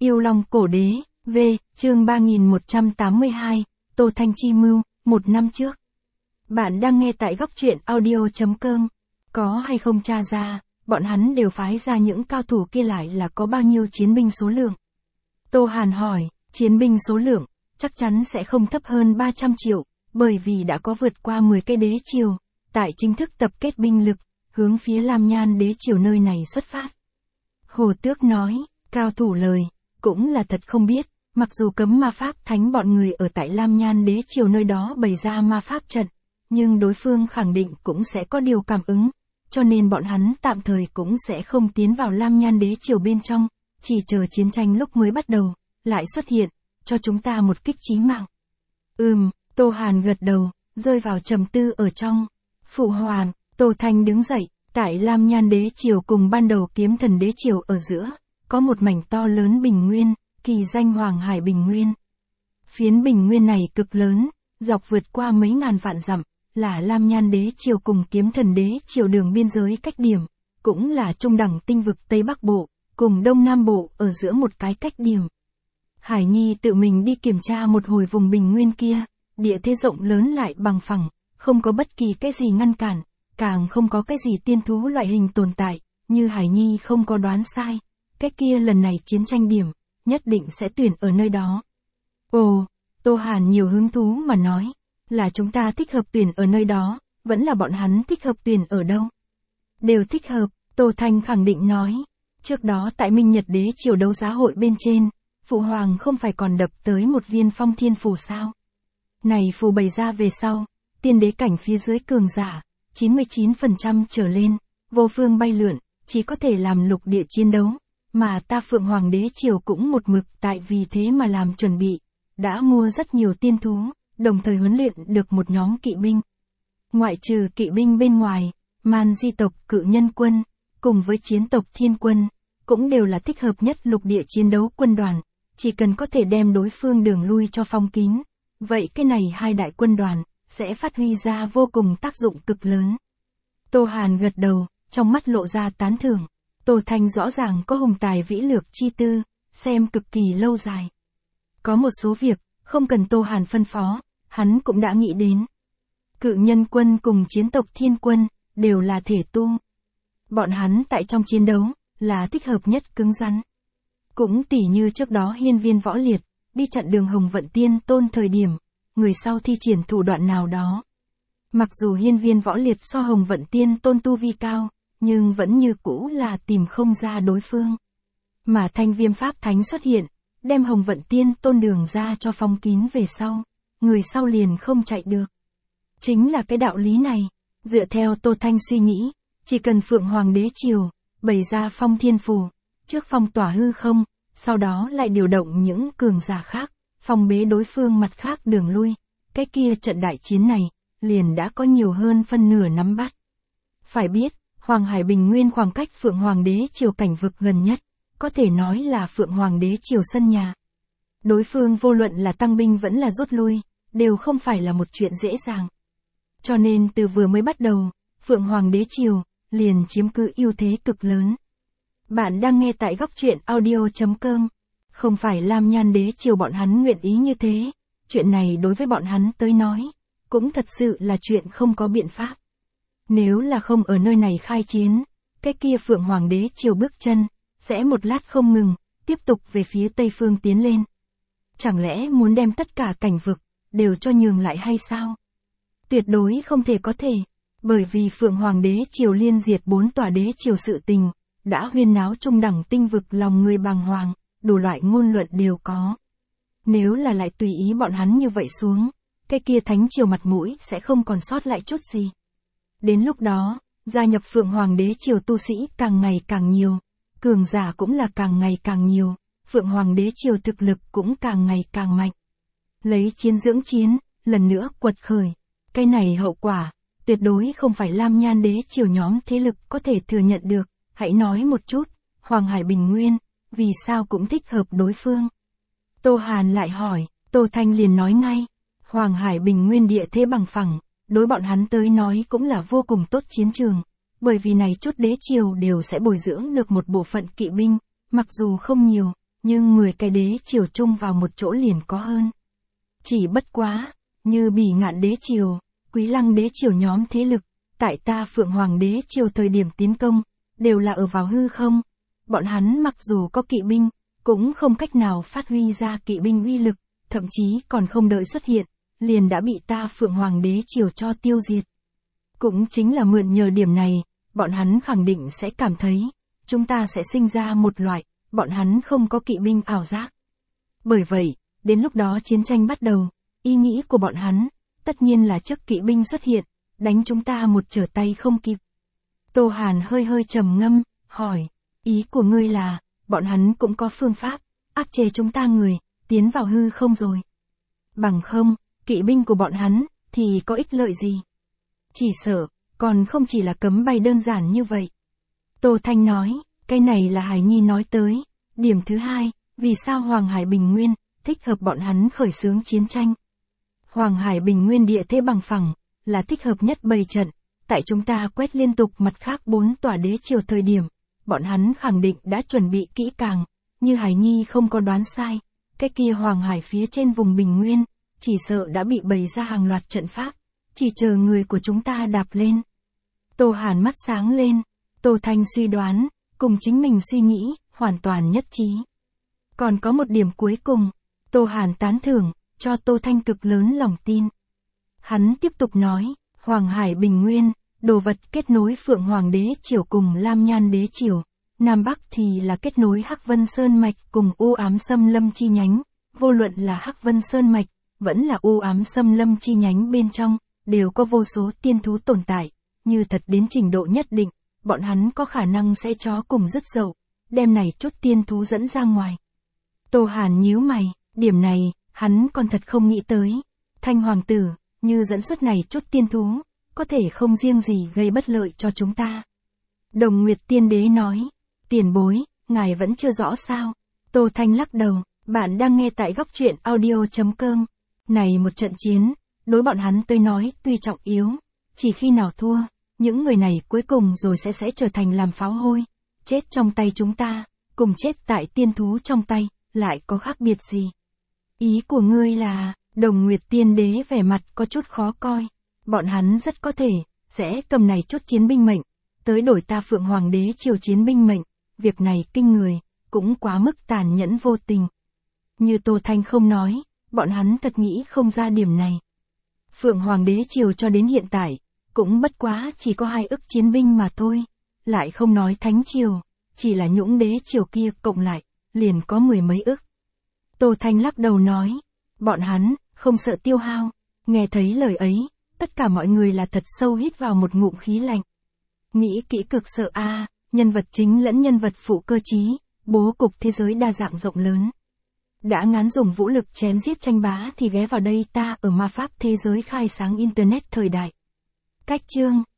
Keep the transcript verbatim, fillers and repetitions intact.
Yêu Long Cổ Đế, V, chương ba nghìn một trăm tám mươi hai, Tô Thanh chi mưu, một năm trước. Bạn đang nghe tại góc truyện audio chấm com. Có hay không tra ra, bọn hắn đều phái ra những cao thủ kia lại là có bao nhiêu chiến binh số lượng? Tô Hàn hỏi, chiến binh số lượng, chắc chắn sẽ không thấp hơn ba trăm triệu, bởi vì đã có vượt qua mười cái đế triều, tại chính thức tập kết binh lực, hướng phía Lam Nhan đế triều nơi này xuất phát. Hồ Tước nói, cao thủ lời, cũng là thật không biết, mặc dù cấm ma pháp thánh bọn người ở tại Lam Nhan đế triều nơi đó bày ra ma pháp trận, nhưng đối phương khẳng định cũng sẽ có điều cảm ứng, cho nên bọn hắn tạm thời cũng sẽ không tiến vào Lam Nhan đế triều bên trong, chỉ chờ chiến tranh lúc mới bắt đầu, lại xuất hiện, cho chúng ta một kích chí mạng. Ừm, Tô Hàn gật đầu, rơi vào trầm tư ở trong. Phụ hoàng, Tô Thanh đứng dậy, tại Lam Nhan đế triều cùng ban đầu Kiếm Thần đế triều ở giữa, có một mảnh to lớn bình nguyên, kỳ danh Hoàng Hải Bình Nguyên. Phiến bình nguyên này cực lớn, dọc vượt qua mấy ngàn vạn dặm, là Lam Nhan đế triều cùng Kiếm Thần đế triều đường biên giới cách điểm, cũng là trung đẳng tinh vực Tây Bắc Bộ, cùng Đông Nam Bộ ở giữa một cái cách điểm. Hải Nhi tự mình đi kiểm tra một hồi vùng bình nguyên kia, địa thế rộng lớn lại bằng phẳng, không có bất kỳ cái gì ngăn cản, càng không có cái gì tiên thú loại hình tồn tại, như Hải Nhi không có đoán sai, cái kia lần này chiến tranh điểm, nhất định sẽ tuyển ở nơi đó. Ồ, Tô Hàn nhiều hứng thú mà nói, là chúng ta thích hợp tuyển ở nơi đó, vẫn là bọn hắn thích hợp tuyển ở đâu? Đều thích hợp, Tô Thanh khẳng định nói. Trước đó tại Minh Nhật đế triều đấu giá hội bên trên, Phụ Hoàng không phải còn đập tới một viên phong thiên phù sao? Này phù bày ra về sau, tiên đế cảnh phía dưới cường giả, chín mươi chín phần trăm trở lên, vô phương bay lượn, chỉ có thể làm lục địa chiến đấu, mà ta Phượng Hoàng đế triều cũng một mực tại vì thế mà làm chuẩn bị, đã mua rất nhiều tiên thú, đồng thời huấn luyện được một nhóm kỵ binh. Ngoại trừ kỵ binh bên ngoài, Man Di tộc Cự Nhân quân, cùng với chiến tộc Thiên quân, cũng đều là thích hợp nhất lục địa chiến đấu quân đoàn, chỉ cần có thể đem đối phương đường lui cho phong kín, vậy cái này hai đại quân đoàn, sẽ phát huy ra vô cùng tác dụng cực lớn. Tô Hàn gật đầu, trong mắt lộ ra tán thưởng. Tô Thanh rõ ràng có hùng tài vĩ lược chi tư, xem cực kỳ lâu dài. Có một số việc, không cần Tô Hàn phân phó, hắn cũng đã nghĩ đến. Cự Nhân quân cùng chiến tộc Thiên quân, đều là thể tu. Bọn hắn tại trong chiến đấu, là thích hợp nhất cứng rắn. Cũng tỉ như trước đó Hiên Viên Võ Liệt, đi chặn đường Hồng Vận Tiên Tôn thời điểm, người sau thi triển thủ đoạn nào đó. Mặc dù Hiên Viên Võ Liệt so Hồng Vận Tiên Tôn tu vi cao, nhưng vẫn như cũ là tìm không ra đối phương. Mà Thanh Viêm Pháp Thánh xuất hiện, đem Hồng Vận Tiên Tôn đường ra cho phong kín về sau, người sau liền không chạy được. Chính là cái đạo lý này, dựa theo Tô Thanh suy nghĩ, chỉ cần Phượng Hoàng đế triều, bày ra phong thiên phù, trước phong tỏa hư không, sau đó lại điều động những cường giả khác, phong bế đối phương mặt khác đường lui, cái kia trận đại chiến này, liền đã có nhiều hơn phân nửa nắm bắt. Phải biết, Hoàng Hải Bình Nguyên khoảng cách Phượng Hoàng đế triều cảnh vực gần nhất, có thể nói là Phượng Hoàng đế triều sân nhà. Đối phương vô luận là tăng binh vẫn là rút lui, đều không phải là một chuyện dễ dàng. Cho nên từ vừa mới bắt đầu, Phượng Hoàng đế triều, liền chiếm cứ ưu thế cực lớn. Bạn đang nghe tại góc truyện audio chấm com. Không phải Lam Nhan đế triều bọn hắn nguyện ý như thế, chuyện này đối với bọn hắn tới nói, cũng thật sự là chuyện không có biện pháp. Nếu là không ở nơi này khai chiến, cái kia Phượng Hoàng đế triều bước chân, sẽ một lát không ngừng, tiếp tục về phía Tây Phương tiến lên. Chẳng lẽ muốn đem tất cả cảnh vực, đều cho nhường lại hay sao? Tuyệt đối không thể có thể, bởi vì Phượng Hoàng đế triều liên diệt bốn tòa đế triều sự tình, đã huyên náo trung đẳng tinh vực lòng người bàng hoàng, đủ loại ngôn luận đều có. Nếu là lại tùy ý bọn hắn như vậy xuống, cái kia thánh triều mặt mũi sẽ không còn sót lại chút gì. Đến lúc đó, gia nhập Phượng Hoàng đế triều tu sĩ càng ngày càng nhiều, cường giả cũng là càng ngày càng nhiều, Phượng Hoàng đế triều thực lực cũng càng ngày càng mạnh. Lấy chiến dưỡng chiến, lần nữa quật khởi. Cái này hậu quả, tuyệt đối không phải Lam Nhan đế triều nhóm thế lực có thể thừa nhận được. Hãy nói một chút, Hoàng Hải Bình Nguyên, vì sao cũng thích hợp đối phương? Tô Hàn lại hỏi, Tô Thanh liền nói ngay, Hoàng Hải Bình Nguyên địa thế bằng phẳng, đối bọn hắn tới nói cũng là vô cùng tốt chiến trường, bởi vì này chút đế triều đều sẽ bồi dưỡng được một bộ phận kỵ binh, mặc dù không nhiều, nhưng mười cái đế triều chung vào một chỗ liền có hơn. Chỉ bất quá, như Bỉ Ngạn đế triều, Quý Lăng đế triều nhóm thế lực, tại ta Phượng Hoàng đế triều thời điểm tiến công, đều là ở vào hư không. Bọn hắn mặc dù có kỵ binh, cũng không cách nào phát huy ra kỵ binh uy lực, thậm chí còn không đợi xuất hiện, liền đã bị ta Phượng Hoàng đế triều cho tiêu diệt. Cũng chính là mượn nhờ điểm này, bọn hắn khẳng định sẽ cảm thấy, chúng ta sẽ sinh ra một loại, bọn hắn không có kỵ binh ảo giác. Bởi vậy, đến lúc đó chiến tranh bắt đầu, ý nghĩ của bọn hắn, tất nhiên là trước kỵ binh xuất hiện, đánh chúng ta một trở tay không kịp. Tô Hàn hơi hơi trầm ngâm, hỏi, ý của ngươi là, bọn hắn cũng có phương pháp, áp chế chúng ta người, tiến vào hư không rồi. Bằng không, kỵ binh của bọn hắn, thì có ích lợi gì? Chỉ sợ, còn không chỉ là cấm bay đơn giản như vậy. Tô Thanh nói, cái này là Hải Nhi nói tới. Điểm thứ hai, vì sao Hoàng Hải Bình Nguyên, thích hợp bọn hắn khởi xướng chiến tranh? Hoàng Hải Bình Nguyên địa thế bằng phẳng, là thích hợp nhất bày trận. Tại chúng ta quét liên tục mặt khác bốn tòa đế triều thời điểm, bọn hắn khẳng định đã chuẩn bị kỹ càng, như Hải Nhi không có đoán sai. Cái kia Hoàng Hải phía trên vùng Bình Nguyên, chỉ sợ đã bị bày ra hàng loạt trận pháp, chỉ chờ người của chúng ta đạp lên. Tô Hàn mắt sáng lên, Tô Thanh suy đoán, cùng chính mình suy nghĩ, hoàn toàn nhất trí. Còn có một điểm cuối cùng, Tô Hàn tán thưởng, cho Tô Thanh cực lớn lòng tin. Hắn tiếp tục nói, Hoàng Hải Bình Nguyên, đồ vật kết nối Phượng Hoàng đế triều cùng Lam Nhan đế triều, Nam Bắc thì là kết nối Hắc Vân Sơn Mạch cùng U Ám Xâm Lâm chi nhánh, vô luận là Hắc Vân Sơn Mạch, vẫn là U Ám Xâm Lâm chi nhánh bên trong, đều có vô số tiên thú tồn tại, như thật đến trình độ nhất định, bọn hắn có khả năng sẽ chó cùng dứt dậu, đem này chút tiên thú dẫn ra ngoài. Tô Hàn nhíu mày, điểm này, hắn còn thật không nghĩ tới. Thanh Hoàng tử, như dẫn xuất này chút tiên thú, có thể không riêng gì gây bất lợi cho chúng ta. Đồng Nguyệt Tiên Đế nói, tiền bối, ngài vẫn chưa rõ sao? Tô Thanh lắc đầu, bạn đang nghe tại góc truyện audio chấm com. Này một trận chiến, đối bọn hắn tôi nói tuy trọng yếu, chỉ khi nào thua, những người này cuối cùng rồi sẽ sẽ trở thành làm pháo hôi, chết trong tay chúng ta, cùng chết tại tiên thú trong tay, lại có khác biệt gì? Ý của ngươi là, Đồng Nguyệt Tiên Đế vẻ mặt có chút khó coi, bọn hắn rất có thể, sẽ cầm này chút chiến binh mệnh, tới đổi ta Phượng Hoàng đế triều chiến binh mệnh, việc này kinh người, cũng quá mức tàn nhẫn vô tình. Như Tô Thanh không nói, bọn hắn thật nghĩ không ra điểm này. Phượng Hoàng đế triều cho đến hiện tại, cũng bất quá chỉ có hai ức chiến binh mà thôi, lại không nói thánh triều, chỉ là Nhũng đế triều kia cộng lại, liền có mười mấy ức. Tô Thanh lắc đầu nói, bọn hắn, không sợ tiêu hao. Nghe thấy lời ấy, tất cả mọi người là thật sâu hít vào một ngụm khí lạnh. Nghĩ kỹ cực sợ a, à, nhân vật chính lẫn nhân vật phụ cơ trí, bố cục thế giới đa dạng rộng lớn. Đã ngán dùng vũ lực chém giết tranh bá thì ghé vào đây ta ở ma pháp thế giới khai sáng internet thời đại. Cách chương